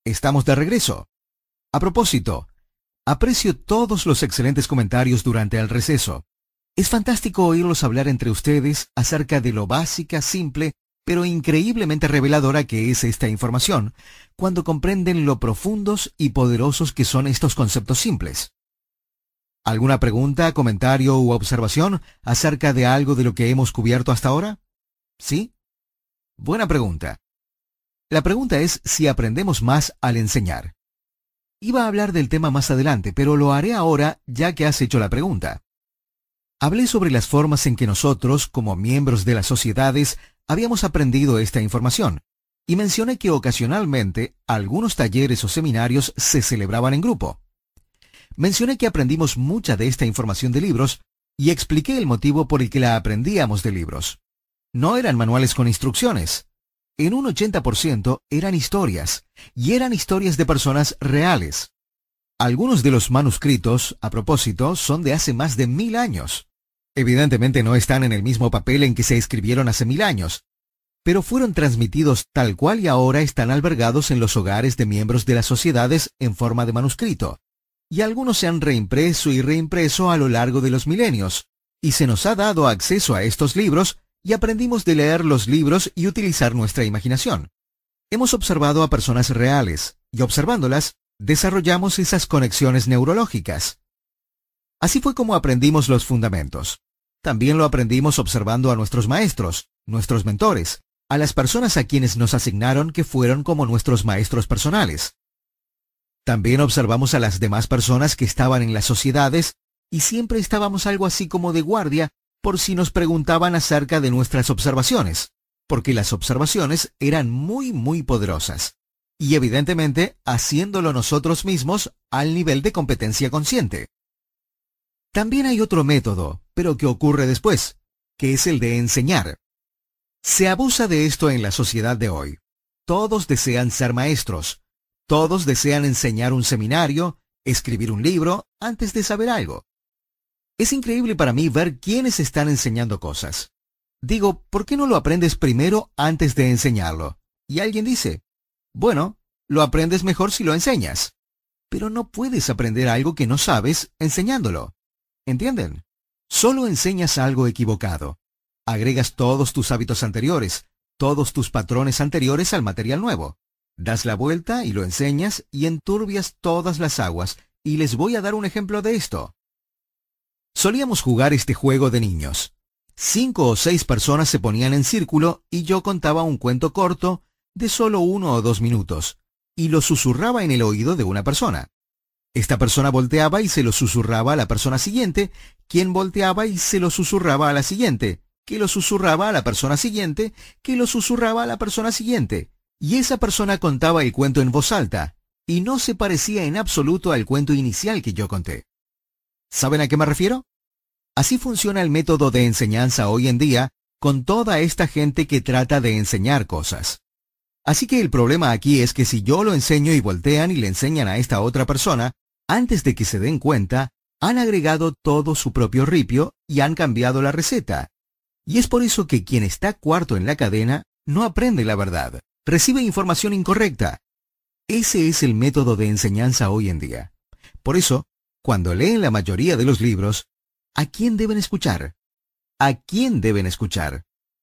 estamos de regreso. A propósito, aprecio todos los excelentes comentarios durante el receso. Es fantástico oírlos hablar entre ustedes acerca de lo básica, simple, pero increíblemente reveladora que es esta información, cuando comprenden lo profundos y poderosos que son estos conceptos simples. ¿Alguna pregunta, comentario u observación acerca de algo de lo que hemos cubierto hasta ahora? ¿Sí? Buena pregunta. La pregunta es si aprendemos más al enseñar. Iba a hablar del tema más adelante, pero lo haré ahora ya que has hecho la pregunta. Hablé sobre las formas en que nosotros, como miembros de las sociedades, habíamos aprendido esta información, y mencioné que ocasionalmente algunos talleres o seminarios se celebraban en grupo. Mencioné que aprendimos mucha de esta información de libros y expliqué el motivo por el que la aprendíamos de libros. No eran manuales con instrucciones. En un 80% eran historias, y eran historias de personas reales. Algunos de los manuscritos, a propósito, son de hace más de 1000 años. Evidentemente no están en el mismo papel en que se escribieron hace 1000 años, pero fueron transmitidos tal cual y ahora están albergados en los hogares de miembros de las sociedades en forma de manuscrito, y algunos se han reimpreso y reimpreso a lo largo de los milenios, y se nos ha dado acceso a estos libros y aprendimos de leer los libros y utilizar nuestra imaginación. Hemos observado a personas reales, y observándolas, desarrollamos esas conexiones neurológicas. Así fue como aprendimos los fundamentos. También lo aprendimos observando a nuestros maestros, nuestros mentores, a las personas a quienes nos asignaron que fueron como nuestros maestros personales. También observamos a las demás personas que estaban en las sociedades y siempre estábamos algo así como de guardia por si nos preguntaban acerca de nuestras observaciones, porque las observaciones eran muy poderosas, y evidentemente haciéndolo nosotros mismos al nivel de competencia consciente. También hay otro método, pero que ocurre después, que es el de enseñar. Se abusa de esto en la sociedad de hoy. Todos desean ser maestros. Todos desean enseñar un seminario, escribir un libro, antes de saber algo. Es increíble para mí ver quiénes están enseñando cosas. Digo, ¿por qué no lo aprendes primero antes de enseñarlo? Y alguien dice, bueno, lo aprendes mejor si lo enseñas. Pero no puedes aprender algo que no sabes enseñándolo. ¿Entienden? Solo enseñas algo equivocado. Agregas todos tus hábitos anteriores, todos tus patrones anteriores al material nuevo. Das la vuelta y lo enseñas y enturbias todas las aguas, y les voy a dar un ejemplo de esto. Solíamos jugar este juego de niños. 5 o 6 personas se ponían en círculo y yo contaba un cuento corto de solo 1 o 2 minutos, y lo susurraba en el oído de una persona. Esta persona volteaba y se lo susurraba a la persona siguiente, quien volteaba y se lo susurraba a la siguiente, que lo susurraba a la persona siguiente, que lo susurraba a la persona siguiente. Y esa persona contaba el cuento en voz alta, y no se parecía en absoluto al cuento inicial que yo conté. ¿Saben a qué me refiero? Así funciona el método de enseñanza hoy en día con toda esta gente que trata de enseñar cosas. Así que el problema aquí es que si yo lo enseño y voltean y le enseñan a esta otra persona, antes de que se den cuenta, han agregado todo su propio ripio y han cambiado la receta. Y es por eso que quien está cuarto en la cadena no aprende la verdad. Recibe información incorrecta. Ese es el método de enseñanza hoy en día. Por eso, cuando leen la mayoría de los libros, ¿a quién deben escuchar? ¿A quién deben escuchar?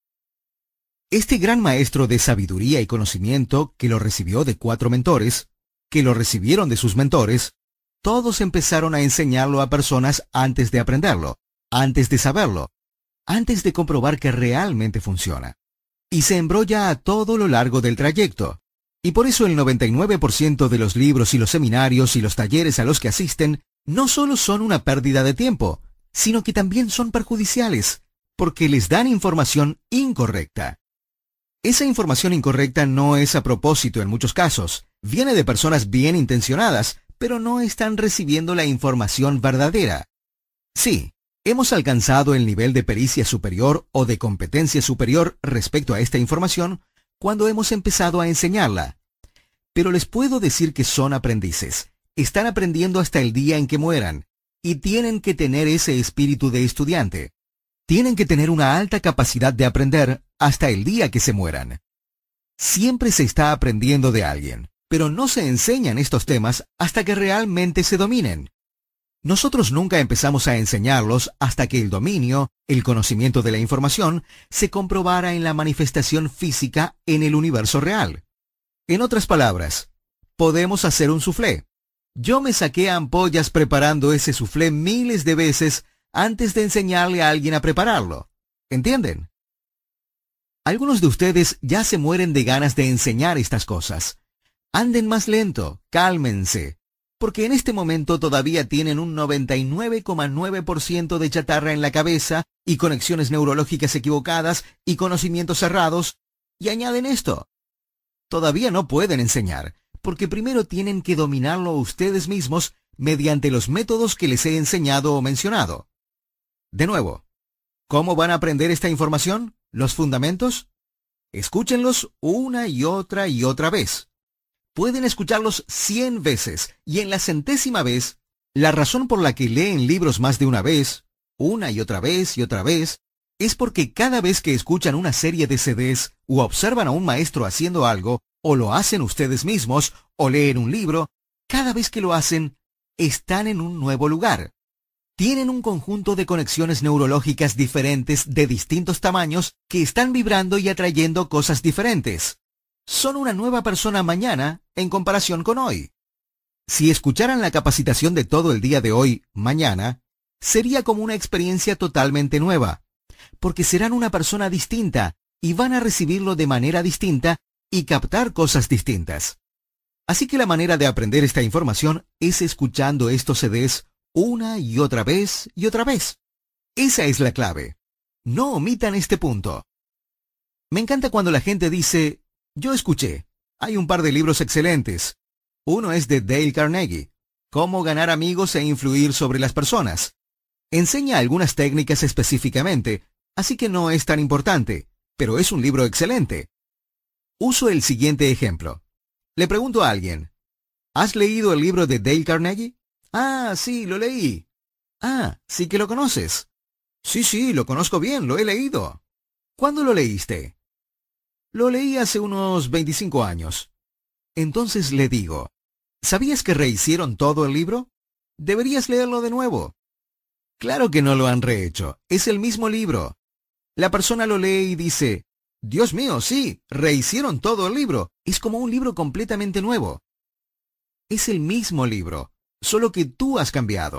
Este gran maestro de sabiduría y conocimiento que lo recibió de 4 mentores, que lo recibieron de sus mentores, todos empezaron a enseñarlo a personas antes de aprenderlo, antes de saberlo, antes de comprobar que realmente funciona. Y se embrolla a todo lo largo del trayecto. Y por eso el 99% de los libros y los seminarios y los talleres a los que asisten no solo son una pérdida de tiempo, sino que también son perjudiciales, porque les dan información incorrecta. Esa información incorrecta no es a propósito en muchos casos, viene de personas bien intencionadas, pero no están recibiendo la información verdadera. Sí. Hemos alcanzado el nivel de pericia superior o de competencia superior respecto a esta información cuando hemos empezado a enseñarla. Pero les puedo decir que son aprendices. Están aprendiendo hasta el día en que mueran, y tienen que tener ese espíritu de estudiante. Tienen que tener una alta capacidad de aprender hasta el día que se mueran. Siempre se está aprendiendo de alguien. pero no se enseñan estos temas hasta que realmente se dominen. Nosotros nunca empezamos a enseñarlos hasta que el dominio, el conocimiento de la información, se comprobara en la manifestación física en el universo real. En otras palabras, podemos hacer un soufflé. Yo me saqué ampollas preparando ese soufflé miles de veces antes de enseñarle a alguien a prepararlo. ¿Entienden? Algunos de ustedes ya se mueren de ganas de enseñar estas cosas. Anden más lento, cálmense, porque en este momento todavía tienen un 99,9% de chatarra en la cabeza y conexiones neurológicas equivocadas y conocimientos cerrados, y añaden esto. Todavía no pueden enseñar, porque primero tienen que dominarlo ustedes mismos mediante los métodos que les he enseñado o mencionado. De nuevo, ¿cómo van a aprender esta información? ¿Los fundamentos? Escúchenlos una y otra vez. Pueden escucharlos 100 veces y en la 100ª vez, la razón por la que leen libros más de una vez, una y otra vez, es porque cada vez que escuchan una serie de CDs o observan a un maestro haciendo algo, o lo hacen ustedes mismos, o leen un libro, cada vez que lo hacen, están en un nuevo lugar. Tienen un conjunto de conexiones neurológicas diferentes de distintos tamaños que están vibrando y atrayendo cosas diferentes. Son una nueva persona mañana en comparación con hoy. Si escucharan la capacitación de todo el día de hoy, mañana, sería como una experiencia totalmente nueva, porque serán una persona distinta y van a recibirlo de manera distinta y captar cosas distintas. Así que la manera de aprender esta información es escuchando estos CDs una y otra vez. Esa es la clave. No omitan este punto. Me encanta cuando la gente dice, yo escuché, hay un par de libros excelentes. Uno es de Dale Carnegie, Cómo ganar amigos e influir sobre las personas. Enseña algunas técnicas específicamente, así que no es tan importante, pero es un libro excelente. Uso el siguiente ejemplo. Le pregunto a alguien, ¿has leído el libro de Dale Carnegie? Ah, sí, lo leí. Ah, sí que lo conoces. Sí, lo conozco bien, lo he leído. ¿Cuándo lo leíste? Lo leí hace unos 25 años. Entonces le digo, ¿sabías que rehicieron todo el libro? Deberías leerlo de nuevo. Claro que no lo han rehecho, es el mismo libro. La persona lo lee y dice, Dios mío, sí, rehicieron todo el libro. Es como un libro completamente nuevo. Es el mismo libro, solo que tú has cambiado.